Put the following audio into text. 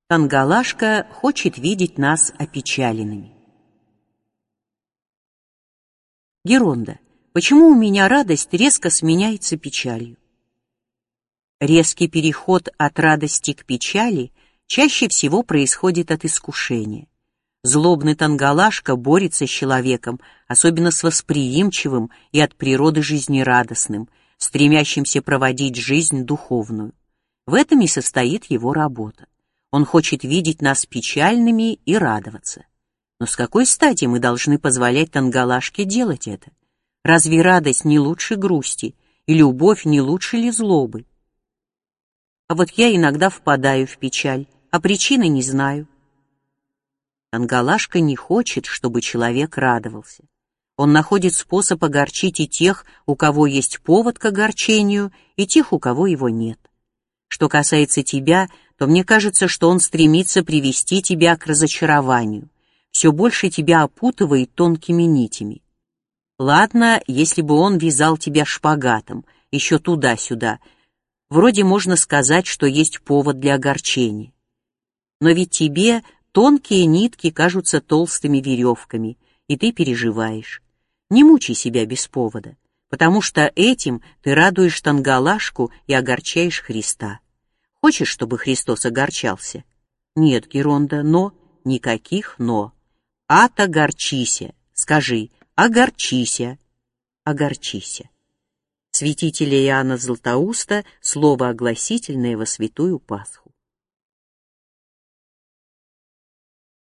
Тангалашка хочет видеть нас опечаленными. Геронда. Почему у меня радость резко сменяется печалью? Резкий переход от радости к печали чаще всего происходит от искушения. Злобный Тангалашка борется с человеком, особенно с восприимчивым и от природы жизнерадостным, стремящимся проводить жизнь духовную. В этом и состоит его работа. Он хочет видеть нас печальными и радоваться. Но с какой стати мы должны позволять Тангалашке делать это? Разве радость не лучше грусти, и любовь не лучше ли злобы? А вот я иногда впадаю в печаль, а причины не знаю. Тангалашка не хочет, чтобы человек радовался. Он находит способ огорчить и тех, у кого есть повод к огорчению, и тех, у кого его нет. Что касается тебя, то мне кажется, что он стремится привести тебя к разочарованию, все больше тебя опутывает тонкими нитями. Ладно, если бы он вязал тебя шпагатом, еще туда-сюда, вроде можно сказать, что есть повод для огорчения. Но ведь тебе тонкие нитки кажутся толстыми веревками, и ты переживаешь. Не мучай себя без повода, потому что этим ты радуешь Тангалашку и огорчаешь Христа. Хочешь, чтобы Христос огорчался? Нет, Геронда, но, никаких но. Ата горчися, скажи, огорчися, огорчися. Святителя Иоанна Златоуста, слово огласительное во Святую Пасху.